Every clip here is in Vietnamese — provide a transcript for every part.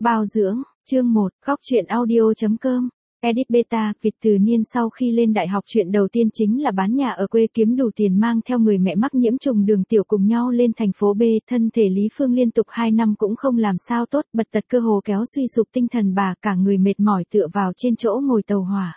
Bao dưỡng, chương 1, góc truyện audio.com. Edit Beta, Việt Từ Niên sau khi lên đại học chuyện đầu tiên chính là bán nhà ở quê kiếm đủ tiền mang theo người mẹ mắc nhiễm trùng đường tiểu cùng nhau lên thành phố B. Thân thể Lý Phương liên tục 2 năm cũng không làm sao tốt, bật tật cơ hồ kéo suy sụp tinh thần bà, cả người mệt mỏi tựa vào trên chỗ ngồi tàu hỏa.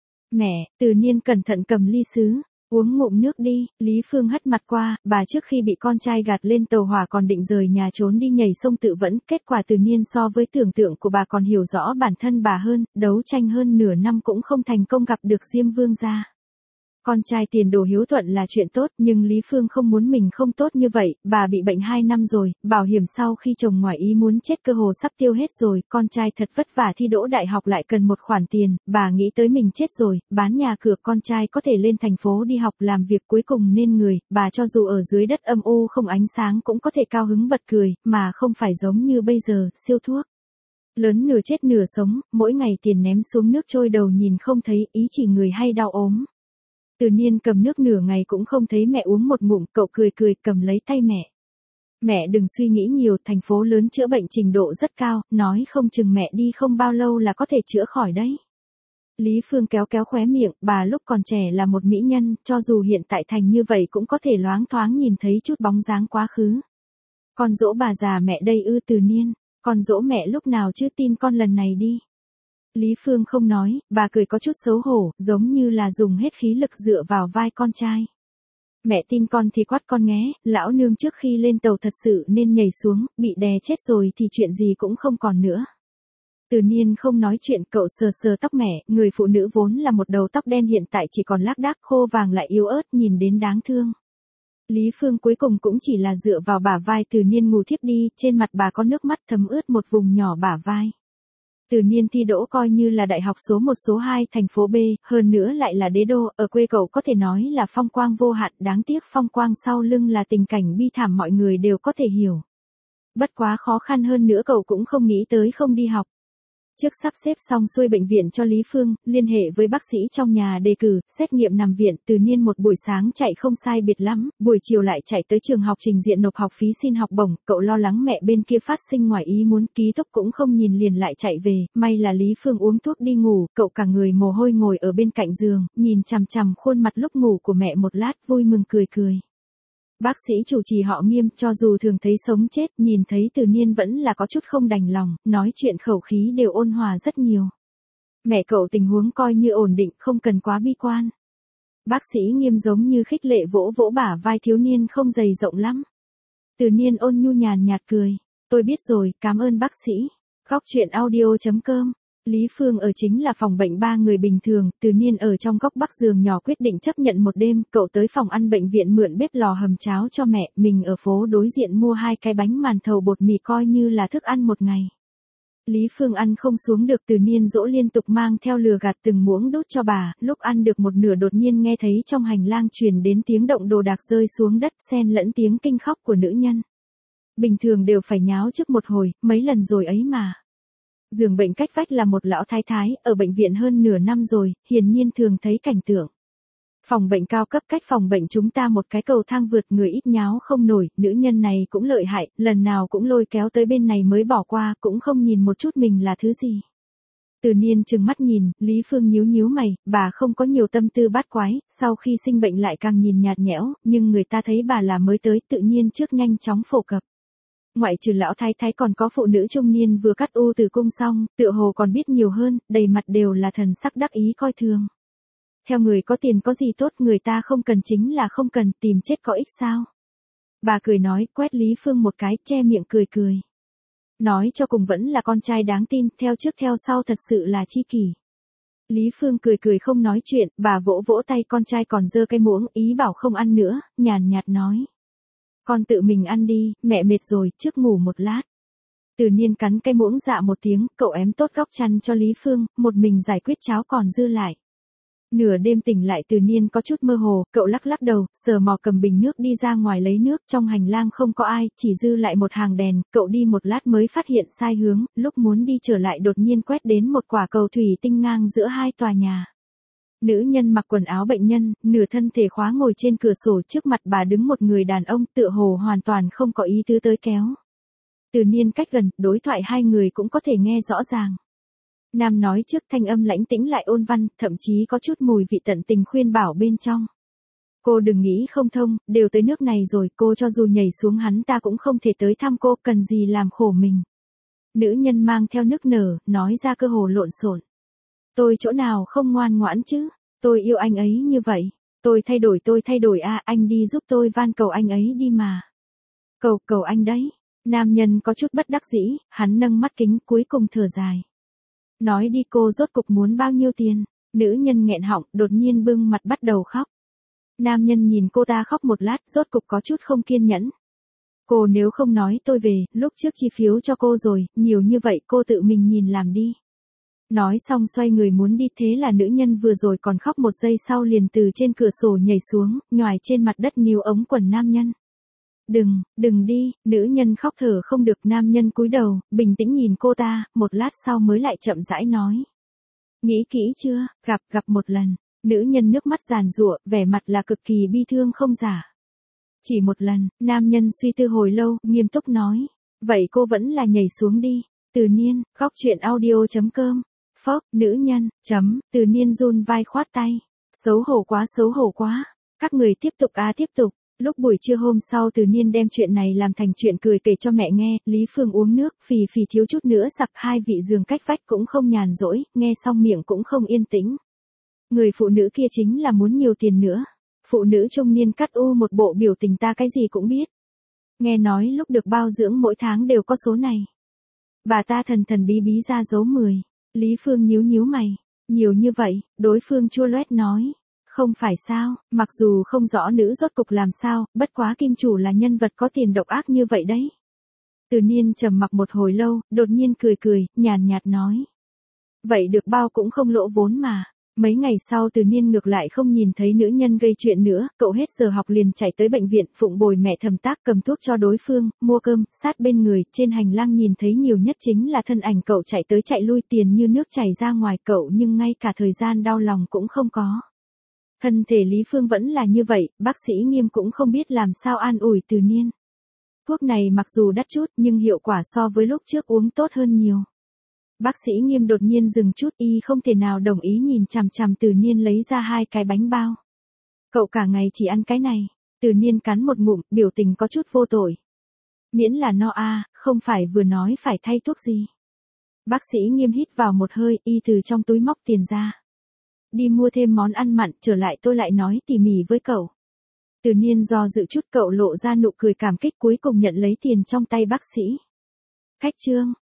Mẹ, Từ Niên cẩn thận cầm ly sứ. Uống ngụm nước đi, Lý Phương hất mặt qua, bà trước khi bị con trai gạt lên tàu hỏa còn định rời nhà trốn đi nhảy sông tự vẫn, kết quả Từ Niên so với tưởng tượng của bà còn hiểu rõ bản thân bà hơn, đấu tranh hơn nửa năm cũng không thành công gặp được Diêm Vương gia. Con trai tiền đồ hiếu thuận là chuyện tốt, nhưng Lý Phương không muốn mình không tốt như vậy, bà bị bệnh 2 năm rồi, bảo hiểm sau khi chồng ngoài ý muốn chết cơ hồ sắp tiêu hết rồi, con trai thật vất vả thi đỗ đại học lại cần một khoản tiền, bà nghĩ tới mình chết rồi, bán nhà cửa con trai có thể lên thành phố đi học làm việc cuối cùng nên người, bà cho dù ở dưới đất âm u không ánh sáng cũng có thể cao hứng bật cười, mà không phải giống như bây giờ, siêu thuốc. Lớn nửa chết nửa sống, mỗi ngày tiền ném xuống nước trôi đầu nhìn không thấy, ý chỉ người hay đau ốm. Từ Niên cầm nước nửa ngày cũng không thấy mẹ uống một ngụm, cậu cười cầm lấy tay mẹ. Mẹ đừng suy nghĩ nhiều, thành phố lớn chữa bệnh trình độ rất cao, nói không chừng mẹ đi không bao lâu là có thể chữa khỏi đấy. Lý Phương kéo khóe miệng, bà lúc còn trẻ là một mỹ nhân, cho dù hiện tại thành như vậy cũng có thể loáng thoáng nhìn thấy chút bóng dáng quá khứ. Con dỗ bà già mẹ đây ư? Từ Niên, con dỗ mẹ lúc nào chứ, tin con lần này đi. Lý Phương không nói, bà cười có chút xấu hổ, giống như là dùng hết khí lực dựa vào vai con trai. Mẹ tin con thì quát con nghe, lão nương trước khi lên tàu thật sự nên nhảy xuống, bị đè chết rồi thì chuyện gì cũng không còn nữa. Từ Niên không nói chuyện, cậu sờ tóc mẹ, người phụ nữ vốn là một đầu tóc đen hiện tại chỉ còn lác đác khô vàng lại yếu ớt, nhìn đến đáng thương. Lý Phương cuối cùng cũng chỉ là dựa vào bả vai Từ Niên ngủ thiếp đi, trên mặt bà có nước mắt thấm ướt một vùng nhỏ bả vai. Từ Niên thi đỗ coi như là đại học số 1 số 2 thành phố B, hơn nữa lại là đế đô, ở quê cậu có thể nói là phong quang vô hạn, đáng tiếc phong quang sau lưng là tình cảnh bi thảm mọi người đều có thể hiểu. Bất quá khó khăn hơn nữa cậu cũng không nghĩ tới không đi học. Trước sắp xếp xong xuôi bệnh viện cho Lý Phương, liên hệ với bác sĩ trong nhà đề cử, xét nghiệm nằm viện, Từ Niên một buổi sáng chạy không sai biệt lắm, buổi chiều lại chạy tới trường học trình diện nộp học phí xin học bổng, cậu lo lắng mẹ bên kia phát sinh ngoài ý muốn, ký túc cũng không nhìn liền lại chạy về, may là Lý Phương uống thuốc đi ngủ, cậu cả người mồ hôi ngồi ở bên cạnh giường, nhìn chằm chằm khuôn mặt lúc ngủ của mẹ một lát, vui mừng cười. Bác sĩ chủ trì họ Nghiêm, cho dù thường thấy sống chết, nhìn thấy Từ Niên vẫn là có chút không đành lòng, nói chuyện khẩu khí đều ôn hòa rất nhiều. Mẹ cậu tình huống coi như ổn định, không cần quá bi quan. Bác sĩ Nghiêm giống như khích lệ vỗ bả vai thiếu niên không dày rộng lắm. Từ Niên ôn nhu nhàn nhạt cười. Tôi biết rồi, cảm ơn bác sĩ. Góc truyện audio.com. Lý Phương ở chính là phòng bệnh 3 người bình thường, Từ Niên ở trong góc bắc giường nhỏ quyết định chấp nhận một đêm, cậu tới phòng ăn bệnh viện mượn bếp lò hầm cháo cho mẹ, mình ở phố đối diện mua 2 cái bánh màn thầu bột mì coi như là thức ăn một ngày. Lý Phương ăn không xuống được, Từ Niên dỗ liên tục mang theo lừa gạt từng muỗng đút cho bà, lúc ăn được một nửa đột nhiên nghe thấy trong hành lang truyền đến tiếng động đồ đạc rơi xuống đất xen lẫn tiếng kinh khóc của nữ nhân. Bình thường đều phải nháo trước một hồi, mấy lần rồi ấy mà. Giường bệnh cách vách là một lão thái thái, ở bệnh viện hơn nửa năm rồi, hiển nhiên thường thấy cảnh tượng. Phòng bệnh cao cấp cách phòng bệnh chúng ta một cái cầu thang vượt, người ít nháo không nổi, nữ nhân này cũng lợi hại, lần nào cũng lôi kéo tới bên này mới bỏ qua, cũng không nhìn một chút mình là thứ gì. Từ Niên trừng mắt nhìn, Lý Phương nhíu mày, bà không có nhiều tâm tư bát quái, sau khi sinh bệnh lại càng nhìn nhạt nhẽo, nhưng người ta thấy bà là mới tới, tự nhiên trước nhanh chóng phổ cập. Ngoại trừ lão thái thái còn có phụ nữ trung niên vừa cắt u tử cung xong, tựa hồ còn biết nhiều hơn, đầy mặt đều là thần sắc đắc ý coi thường. Theo người có tiền có gì tốt, người ta không cần chính là không cần, tìm chết có ích sao? Bà cười nói, quét Lý Phương một cái, che miệng cười. Nói cho cùng vẫn là con trai đáng tin, theo trước theo sau thật sự là chi kỷ. Lý Phương cười không nói chuyện, bà vỗ tay con trai còn giơ cái muỗng, ý bảo không ăn nữa, nhàn nhạt nói. Con tự mình ăn đi, mẹ mệt rồi, trước ngủ một lát. Từ Niên cắn cái muỗng dạ một tiếng, cậu ém tốt góc chăn cho Lý Phương, một mình giải quyết cháo còn dư lại. Nửa đêm tỉnh lại Từ Niên có chút mơ hồ, cậu lắc đầu, sờ mò cầm bình nước đi ra ngoài lấy nước, trong hành lang không có ai, chỉ dư lại một hàng đèn, cậu đi một lát mới phát hiện sai hướng, lúc muốn đi trở lại đột nhiên quét đến một quả cầu thủy tinh ngang giữa 2 tòa nhà. Nữ nhân mặc quần áo bệnh nhân, nửa thân thể khóa ngồi trên cửa sổ, trước mặt bà đứng một người đàn ông tựa hồ hoàn toàn không có ý tứ tới kéo. Từ Niên cách gần, đối thoại hai người cũng có thể nghe rõ ràng. Nam nói trước thanh âm lãnh tĩnh lại ôn văn, thậm chí có chút mùi vị tận tình khuyên bảo bên trong. Cô đừng nghĩ không thông, đều tới nước này rồi, cô cho dù nhảy xuống hắn ta cũng không thể tới thăm cô, cần gì làm khổ mình. Nữ nhân mang theo nức nở, nói ra cơ hồ lộn xộn. Tôi chỗ nào không ngoan ngoãn chứ, tôi yêu anh ấy như vậy. Tôi thay đổi à, anh đi giúp tôi van cầu anh ấy đi mà. Cầu anh đấy. Nam nhân có chút bất đắc dĩ, hắn nâng mắt kính cuối cùng thở dài. Nói đi cô rốt cục muốn bao nhiêu tiền, nữ nhân nghẹn họng, đột nhiên bưng mặt bắt đầu khóc. Nam nhân nhìn cô ta khóc một lát, rốt cục có chút không kiên nhẫn. Cô nếu không nói tôi về, lúc trước chi phiếu cho cô rồi, nhiều như vậy cô tự mình nhìn làm đi. Nói xong xoay người muốn đi, thế là nữ nhân vừa rồi còn khóc một giây sau liền từ trên cửa sổ nhảy xuống, nhoài trên mặt đất níu ống quần nam nhân. Đừng đi, nữ nhân khóc thở không được, nam nhân cúi đầu, bình tĩnh nhìn cô ta, một lát sau mới lại chậm rãi nói. Nghĩ kỹ chưa, gặp một lần, nữ nhân nước mắt giàn giụa, vẻ mặt là cực kỳ bi thương không giả. Chỉ một lần, nam nhân suy tư hồi lâu, nghiêm túc nói. Vậy cô vẫn là nhảy xuống đi. Từ Niên, góc chuyện audio.com. Phốc, nữ nhân, Từ Niên run vai khoát tay. Xấu hổ quá. Các người tiếp tục. Lúc buổi trưa hôm sau Từ Niên đem chuyện này làm thành chuyện cười kể cho mẹ nghe, Lý Phương uống nước, phì thiếu chút nữa sặc, hai vị giường cách vách cũng không nhàn rỗi, nghe xong miệng cũng không yên tĩnh. Người phụ nữ kia chính là muốn nhiều tiền nữa. Phụ nữ trung niên cắt u một bộ biểu tình ta cái gì cũng biết. Nghe nói lúc được bao dưỡng mỗi tháng đều có số này. Bà ta thần bí ra dấu 10. Lý Phương nhíu mày. Nhiều như vậy, đối phương chua loét nói. Không phải sao, mặc dù không rõ nữ rốt cục làm sao, bất quá kim chủ là nhân vật có tiền độc ác như vậy đấy. Từ Niên trầm mặc một hồi lâu, đột nhiên cười, nhàn nhạt nói. Vậy được bao cũng không lỗ vốn mà. Mấy ngày sau Từ Niên ngược lại không nhìn thấy nữ nhân gây chuyện nữa, cậu hết giờ học liền chạy tới bệnh viện, phụng bồi mẹ thầm tác cầm thuốc cho đối phương, mua cơm, sát bên người, trên hành lang nhìn thấy nhiều nhất chính là thân ảnh cậu chạy tới chạy lui, tiền như nước chảy ra ngoài cậu, nhưng ngay cả thời gian đau lòng cũng không có. Thân thể Lý Phương vẫn là như vậy, bác sĩ Nghiêm cũng không biết làm sao an ủi Từ Niên. Thuốc này mặc dù đắt chút nhưng hiệu quả so với lúc trước uống tốt hơn nhiều. Bác sĩ Nghiêm đột nhiên dừng chút, y không thể nào đồng ý nhìn chằm chằm Từ Niên lấy ra 2 cái bánh bao. Cậu cả ngày chỉ ăn cái này. Từ Niên cắn một ngụm, biểu tình có chút vô tội. Miễn là no a, không phải vừa nói phải thay thuốc gì. Bác sĩ Nghiêm hít vào một hơi, y từ trong túi móc tiền ra. Đi mua thêm món ăn mặn, trở lại tôi lại nói tỉ mỉ với cậu. Từ Niên do dự chút, cậu lộ ra nụ cười cảm kích cuối cùng nhận lấy tiền trong tay bác sĩ. Khách trương,